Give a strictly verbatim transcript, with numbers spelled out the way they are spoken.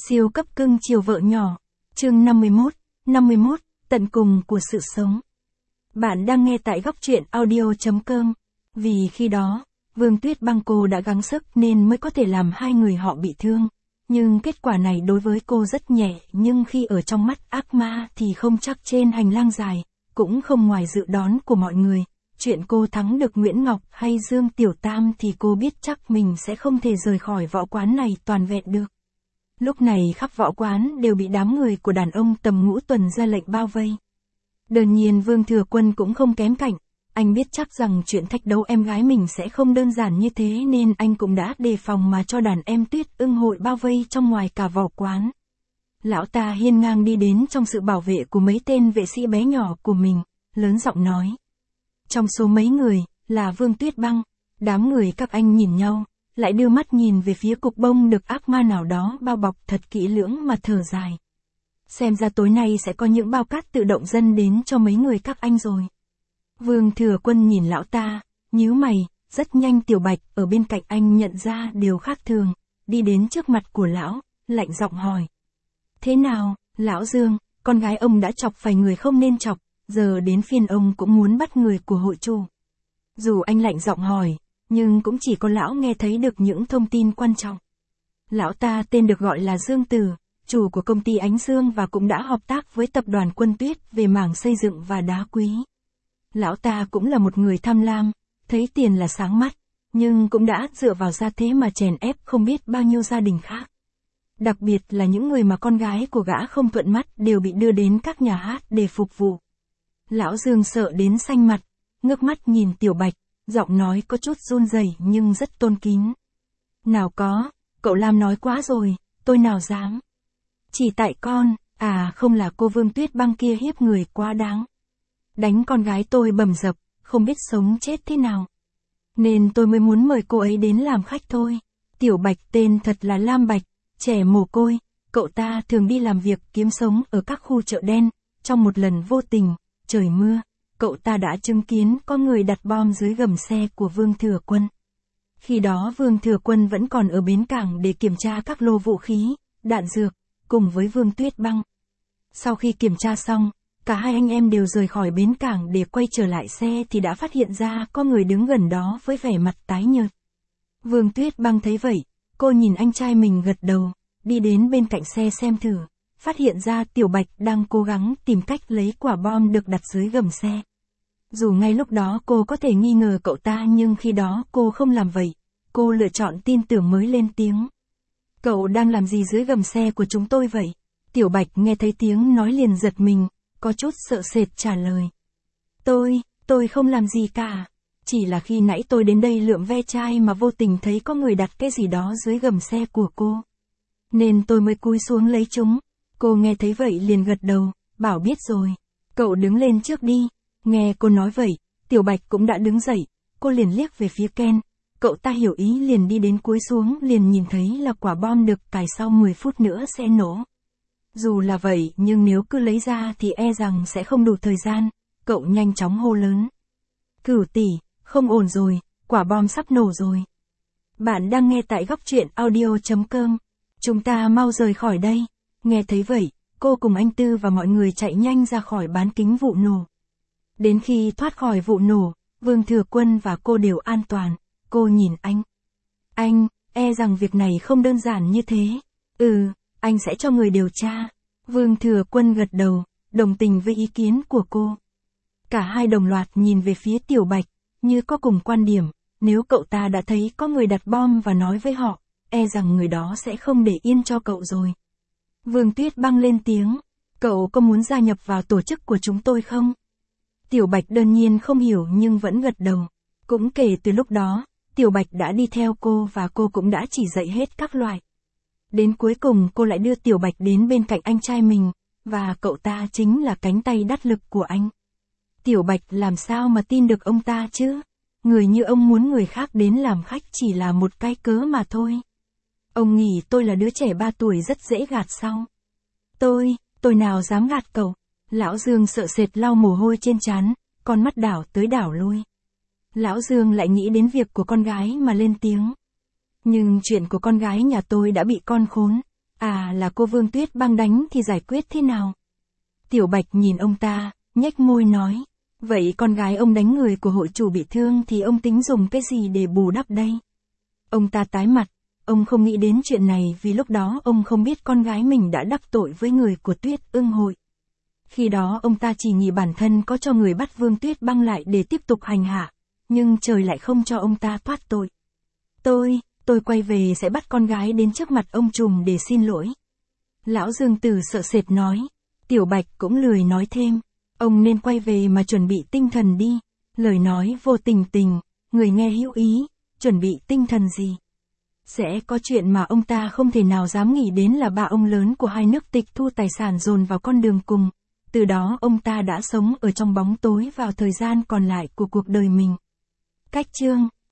Siêu cấp cưng chiều vợ nhỏ. Chương năm mươi mốt, năm mươi mốt, tận cùng của sự sống. Bạn đang nghe tại góc truyện audio chấm com. Vì khi đó, Vương Tuyết Băng cô đã gắng sức nên mới có thể làm hai người họ bị thương. Nhưng kết quả này đối với cô rất nhẹ, nhưng khi ở trong mắt ác ma thì không chắc trên hành lang dài, cũng không ngoài dự đoán của mọi người. Chuyện cô thắng được Nguyễn Ngọc hay Dương Tiểu Tam thì cô biết chắc mình sẽ không thể rời khỏi võ quán này toàn vẹn được. Lúc này khắp võ quán đều bị đám người của đàn ông tầm ngũ tuần ra lệnh bao vây. Đương nhiên Vương Thừa Quân cũng không kém cạnh, anh biết chắc rằng chuyện thách đấu em gái mình sẽ không đơn giản như thế nên anh cũng đã đề phòng mà cho đàn em Tuyết Ưng hội bao vây trong ngoài cả võ quán. Lão ta hiên ngang đi đến trong sự bảo vệ của mấy tên vệ sĩ bé nhỏ của mình, lớn giọng nói. Trong số mấy người, là Vương Tuyết Băng, đám người các anh nhìn nhau, lại đưa mắt nhìn về phía cục bông được ác ma nào đó bao bọc thật kỹ lưỡng mà thở dài. Xem ra tối nay sẽ có những bao cát tự động dâng đến cho mấy người các anh rồi. Vương Thừa Quân nhìn lão ta, nhíu mày, rất nhanh Tiểu Bạch ở bên cạnh anh nhận ra điều khác thường, đi đến trước mặt của lão, lạnh giọng hỏi. Thế nào, lão Dương, con gái ông đã chọc phải người không nên chọc, giờ đến phiên ông cũng muốn bắt người của hội chủ. Dù anh lạnh giọng hỏi, nhưng cũng chỉ có lão nghe thấy được những thông tin quan trọng. Lão ta tên được gọi là Dương Tử, chủ của công ty Ánh Dương và cũng đã hợp tác với tập đoàn Quân Tuyết về mảng xây dựng và đá quý. Lão ta cũng là một người tham lam, thấy tiền là sáng mắt, nhưng cũng đã dựa vào gia thế mà chèn ép không biết bao nhiêu gia đình khác. Đặc biệt là những người mà con gái của gã không thuận mắt đều bị đưa đến các nhà hát để phục vụ. Lão Dương sợ đến xanh mặt, ngước mắt nhìn Tiểu Bạch, giọng nói có chút run rẩy nhưng rất tôn kín. Nào có, cậu Lam nói quá rồi, tôi nào dám. Chỉ tại con, à không là cô Vương Tuyết Băng kia hiếp người quá đáng. Đánh con gái tôi bầm dập, không biết sống chết thế nào. Nên tôi mới muốn mời cô ấy đến làm khách thôi. Tiểu Bạch tên thật là Lam Bạch, trẻ mồ côi, cậu ta thường đi làm việc kiếm sống ở các khu chợ đen. Trong một lần vô tình, trời mưa, cậu ta đã chứng kiến có người đặt bom dưới gầm xe của Vương Thừa Quân. Khi đó Vương Thừa Quân vẫn còn ở bến cảng để kiểm tra các lô vũ khí, đạn dược, cùng với Vương Tuyết Băng. Sau khi kiểm tra xong, cả hai anh em đều rời khỏi bến cảng để quay trở lại xe thì đã phát hiện ra có người đứng gần đó với vẻ mặt tái nhợt. Vương Tuyết Băng thấy vậy, cô nhìn anh trai mình gật đầu, đi đến bên cạnh xe xem thử, phát hiện ra Tiểu Bạch đang cố gắng tìm cách lấy quả bom được đặt dưới gầm xe. Dù ngay lúc đó cô có thể nghi ngờ cậu ta nhưng khi đó cô không làm vậy, cô lựa chọn tin tưởng mới lên tiếng. Cậu đang làm gì dưới gầm xe của chúng tôi vậy? Tiểu Bạch nghe thấy tiếng nói liền giật mình, có chút sợ sệt trả lời. Tôi, tôi không làm gì cả. Chỉ là khi nãy tôi đến đây lượm ve chai mà vô tình thấy có người đặt cái gì đó dưới gầm xe của cô. Nên tôi mới cúi xuống lấy chúng. Cô nghe thấy vậy liền gật đầu, bảo biết rồi. Cậu đứng lên trước đi. Nghe cô nói vậy, Tiểu Bạch cũng đã đứng dậy, cô liền liếc về phía Ken. Cậu ta hiểu ý liền đi đến cúi xuống liền nhìn thấy là quả bom được cài sau mười phút nữa sẽ nổ. Dù là vậy nhưng nếu cứ lấy ra thì e rằng sẽ không đủ thời gian, cậu nhanh chóng hô lớn. Cửu tỷ, không ổn rồi, quả bom sắp nổ rồi. Bạn đang nghe tại góc truyện audio chấm com. Chúng ta mau rời khỏi đây. Nghe thấy vậy, cô cùng anh Tư và mọi người chạy nhanh ra khỏi bán kính vụ nổ. Đến khi thoát khỏi vụ nổ, Vương Thừa Quân và cô đều an toàn. Cô nhìn anh. Anh, e rằng việc này không đơn giản như thế. Ừ, anh sẽ cho người điều tra. Vương Thừa Quân gật đầu, đồng tình với ý kiến của cô. Cả hai đồng loạt nhìn về phía Tiểu Bạch, như có cùng quan điểm, nếu cậu ta đã thấy có người đặt bom và nói với họ, e rằng người đó sẽ không để yên cho cậu rồi. Vương Tuyết Băng lên tiếng, cậu có muốn gia nhập vào tổ chức của chúng tôi không? Tiểu Bạch đương nhiên không hiểu nhưng vẫn gật đầu. Cũng kể từ lúc đó, Tiểu Bạch đã đi theo cô và cô cũng đã chỉ dạy hết các loại. Đến cuối cùng cô lại đưa Tiểu Bạch đến bên cạnh anh trai mình, và cậu ta chính là cánh tay đắc lực của anh. Tiểu Bạch làm sao mà tin được ông ta chứ? Người như ông muốn người khác đến làm khách chỉ là một cái cớ mà thôi. Ông nghĩ tôi là đứa trẻ ba tuổi rất dễ gạt sao? Tôi, tôi nào dám gạt cậu? Lão Dương sợ sệt lau mồ hôi trên trán, con mắt đảo tới đảo lui. Lão Dương lại nghĩ đến việc của con gái mà lên tiếng. Nhưng chuyện của con gái nhà tôi đã bị con khốn. À là cô Vương Tuyết Bang đánh thì giải quyết thế nào? Tiểu Bạch nhìn ông ta, nhếch môi nói. Vậy con gái ông đánh người của hội chủ bị thương thì ông tính dùng cái gì để bù đắp đây? Ông ta tái mặt, ông không nghĩ đến chuyện này vì lúc đó ông không biết con gái mình đã đắc tội với người của Tuyết Ưng hội. Khi đó ông ta chỉ nghĩ bản thân có cho người bắt Vương Tuyết Bang lại để tiếp tục hành hạ, nhưng trời lại không cho ông ta thoát tội. Tôi, tôi quay về sẽ bắt con gái đến trước mặt ông trùm để xin lỗi. Lão Dương Tử sợ sệt nói. Tiểu Bạch cũng lười nói thêm. Ông nên quay về mà chuẩn bị tinh thần đi. Lời nói vô tình tình, người nghe hữu ý, chuẩn bị tinh thần gì? Sẽ có chuyện mà ông ta không thể nào dám nghĩ đến là ba ông lớn của hai nước tịch thu tài sản dồn vào con đường cùng. Từ đó ông ta đã sống ở trong bóng tối vào thời gian còn lại của cuộc đời mình. Cách chương